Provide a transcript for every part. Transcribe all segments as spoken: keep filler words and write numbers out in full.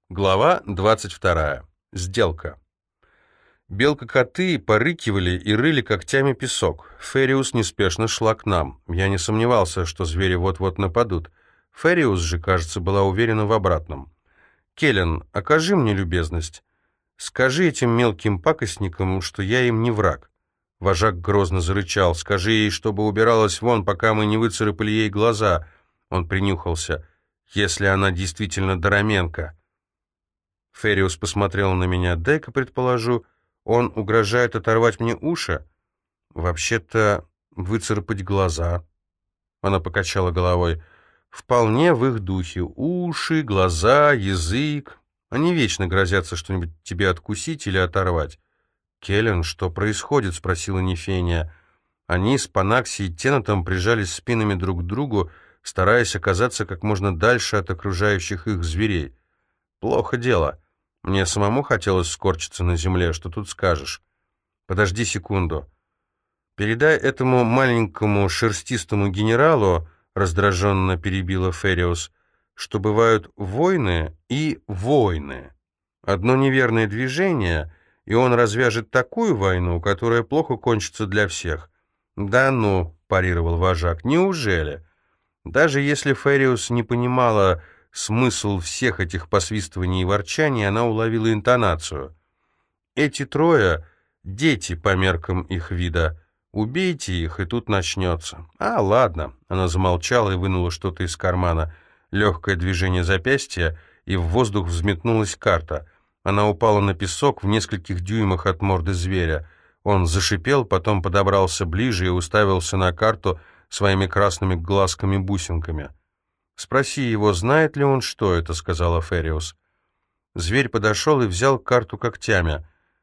Глава двадцать вторая. Сделка. Белка-коты порыкивали и рыли когтями песок. Фериус неспешно шла к нам. Я не сомневался, что звери вот-вот нападут. Фериус же, кажется, была уверена в обратном. «Келлен, окажи мне любезность. Скажи этим мелким пакостникам, что я им не враг». Вожак грозно зарычал. «Скажи ей, чтобы убиралась вон, пока мы не выцарапали ей глаза». Он принюхался. «Если она действительно Дороменко». Фериус посмотрел на меня. «Дай-ка предположу, он угрожает оторвать мне уши? Вообще-то выцарапать глаза». Она покачала головой. «Вполне в их духе. Уши, глаза, язык. Они вечно грозятся что-нибудь тебе откусить или оторвать». «Келлен, что происходит?» — спросила Нефения. Они с Панакси и Теннетом прижались спинами друг к другу, стараясь оказаться как можно дальше от окружающих их зверей. «Плохо дело. Мне самому хотелось скорчиться на земле, что тут скажешь. Подожди секунду. Передай этому маленькому шерстистому генералу, раздраженно перебила Фериус, что бывают войны и войны. Одно неверное движение, и он развяжет такую войну, которая плохо кончится для всех». «Да ну», — парировал вожак, — «неужели?» Даже если Фериус не понимала смысл всех этих посвистываний и ворчаний, она уловила интонацию. «Эти трое — дети по меркам их вида. Убейте их, и тут начнется». «А, ладно». Она замолчала и вынула что-то из кармана. Легкое движение запястья, и в воздух взметнулась карта. Она упала на песок в нескольких дюймах от морды зверя. Он зашипел, потом подобрался ближе и уставился на карту своими красными глазками-бусинками. «Спроси его, знает ли он, что это», — сказала Фериус. Зверь подошел и взял карту когтями.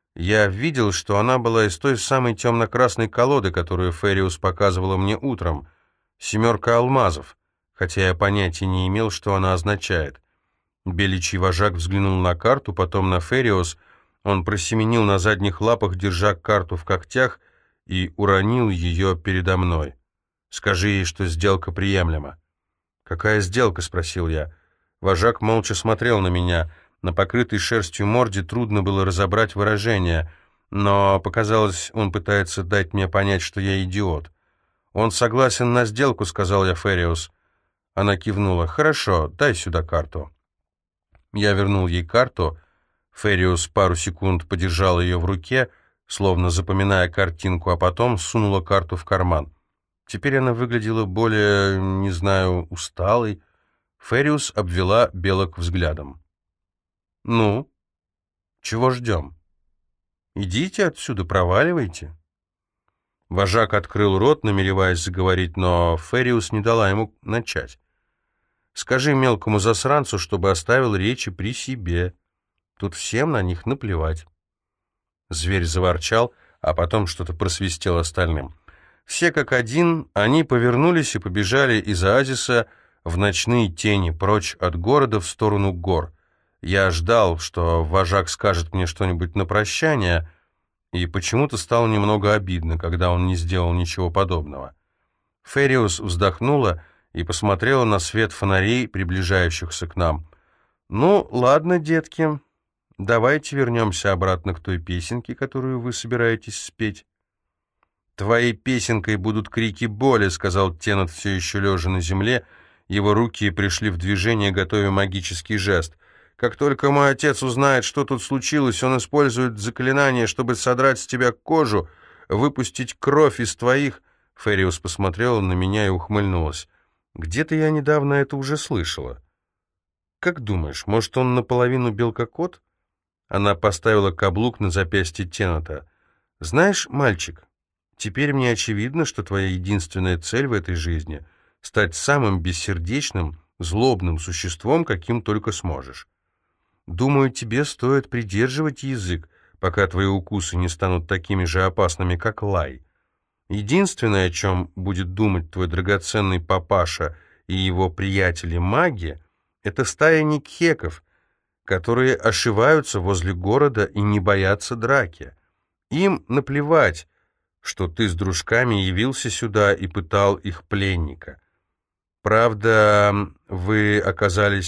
Я видел, что она была из той самой темно-красной колоды, которую Фериус показывала мне утром. Семерка алмазов, хотя я понятия не имел, что она означает. Беличий вожак взглянул на карту, потом на Фериус. Он просеменил на задних лапах, держа карту в когтях, и уронил ее передо мной. «Скажи ей, что сделка приемлема». «Какая сделка?» — спросил я. Вожак молча смотрел на меня. На покрытой шерстью морде трудно было разобрать выражение, но показалось, он пытается дать мне понять, что я идиот. «Он согласен на сделку», — сказал я Фериус. Она кивнула. «Хорошо, дай сюда карту». Я вернул ей карту. Фериус пару секунд подержал ее в руке, словно запоминая картинку, а потом сунула карту в карман. Теперь она выглядела более, не знаю, усталой. Фериус обвела белок взглядом. «Ну, чего ждем? Идите отсюда, проваливайте». Вожак открыл рот, намереваясь заговорить, но Фериус не дала ему начать. «Скажи мелкому засранцу, чтобы оставил речи при себе. Тут всем на них наплевать». Зверь заворчал, а потом что-то просвистел остальным. Все как один, они повернулись и побежали из оазиса в ночные тени, прочь от города в сторону гор. Я ждал, что вожак скажет мне что-нибудь на прощание, и почему-то стало немного обидно, когда он не сделал ничего подобного. Фериус вздохнула и посмотрела на свет фонарей, приближающихся к нам. «Ну, ладно, детки, давайте вернемся обратно к той песенке, которую вы собираетесь спеть». «Твоей песенкой будут крики боли», — сказал Теннет, все еще лежа на земле. Его руки пришли в движение, готовя магический жест. «Как только мой отец узнает, что тут случилось, он использует заклинание, чтобы содрать с тебя кожу, выпустить кровь из твоих...» Фериус посмотрела на меня и ухмыльнулась. «Где-то я недавно это уже слышала». «Как думаешь, может, он наполовину белкокот?» Она поставила каблук на запястье Теннета. «Знаешь, мальчик, теперь мне очевидно, что твоя единственная цель в этой жизни — стать самым бессердечным, злобным существом, каким только сможешь. Думаю, тебе стоит придерживать язык, пока твои укусы не станут такими же опасными, как лай. Единственное, о чем будет думать твой драгоценный папаша и его приятели-маги, это стая никхеков, которые ошиваются возле города и не боятся драки. Им наплевать, что ты с дружками явился сюда и пытал их пленника. Правда, вы оказались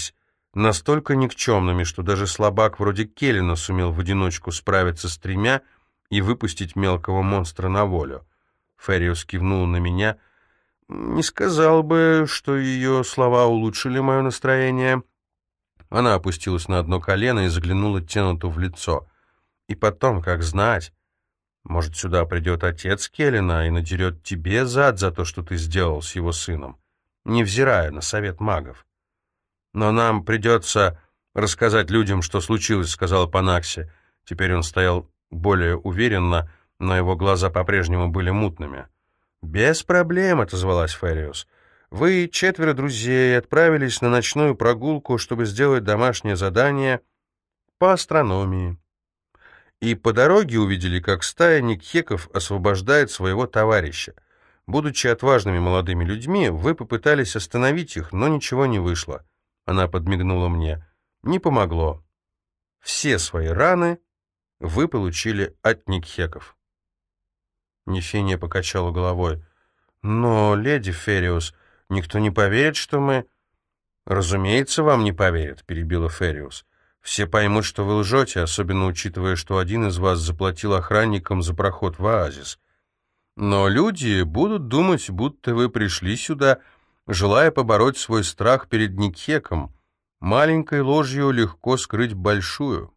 настолько никчемными, что даже слабак вроде Келлина сумел в одиночку справиться с тремя и выпустить мелкого монстра на волю. Фериус кивнул на меня. Не сказал бы, что ее слова улучшили мое настроение. Она опустилась на одно колено и заглянула Теннету в лицо. И потом, как знать, может, сюда придет отец Келлина и надерет тебе зад за то, что ты сделал с его сыном, невзирая на совет магов. Но нам придется рассказать людям, что случилось, сказал Панакси. Теперь он стоял более уверенно, но его глаза по-прежнему были мутными. «Без проблем», — отозвалась Фериус. «Вы, четверо друзей, отправились на ночную прогулку, чтобы сделать домашнее задание по астрономии. И по дороге увидели, как стая никхеков освобождает своего товарища. Будучи отважными молодыми людьми, вы попытались остановить их, но ничего не вышло». Она подмигнула мне. «Не помогло. Все свои раны вы получили от никхеков». Нефения покачала головой. «Но, леди Фериус, никто не поверит, что мы...» «Разумеется, вам не поверят», — перебила Фериус. «Все поймут, что вы лжете, особенно учитывая, что один из вас заплатил охранникам за проход в оазис. Но люди будут думать, будто вы пришли сюда, желая побороть свой страх перед никхеком. Маленькой ложью легко скрыть большую».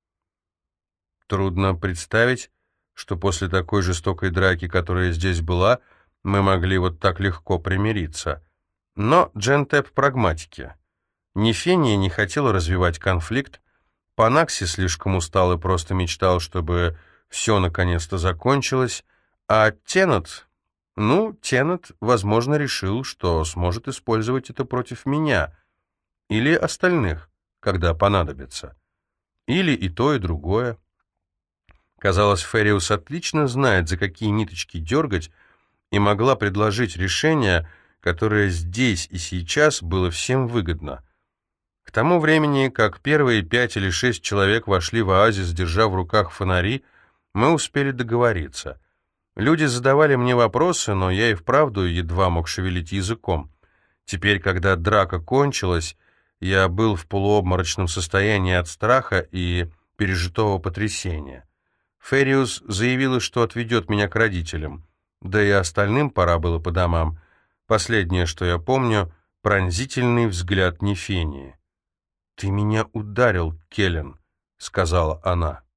Трудно представить, что после такой жестокой драки, которая здесь была, мы могли вот так легко примириться. Но Джентеп прагматики. Нефения не хотела развивать конфликт, Панакси слишком устал и просто мечтал, чтобы все наконец-то закончилось, а Теннет, ну, Теннет, возможно, решил, что сможет использовать это против меня или остальных, когда понадобится. Или и то, и другое. Казалось, Фериус отлично знает, за какие ниточки дергать, и могла предложить решение, которое здесь и сейчас было всем выгодно. К тому времени, как первые пять или шесть человек вошли в оазис, держа в руках фонари, мы успели договориться. Люди задавали мне вопросы, но я и вправду едва мог шевелить языком. Теперь, когда драка кончилась, я был в полуобморочном состоянии от страха и пережитого потрясения. Фериус заявила, что отведет меня к родителям, да и остальным пора было по домам. Последнее, что я помню, пронзительный взгляд Нефении. «Ты меня ударил, Келлен», — сказала она.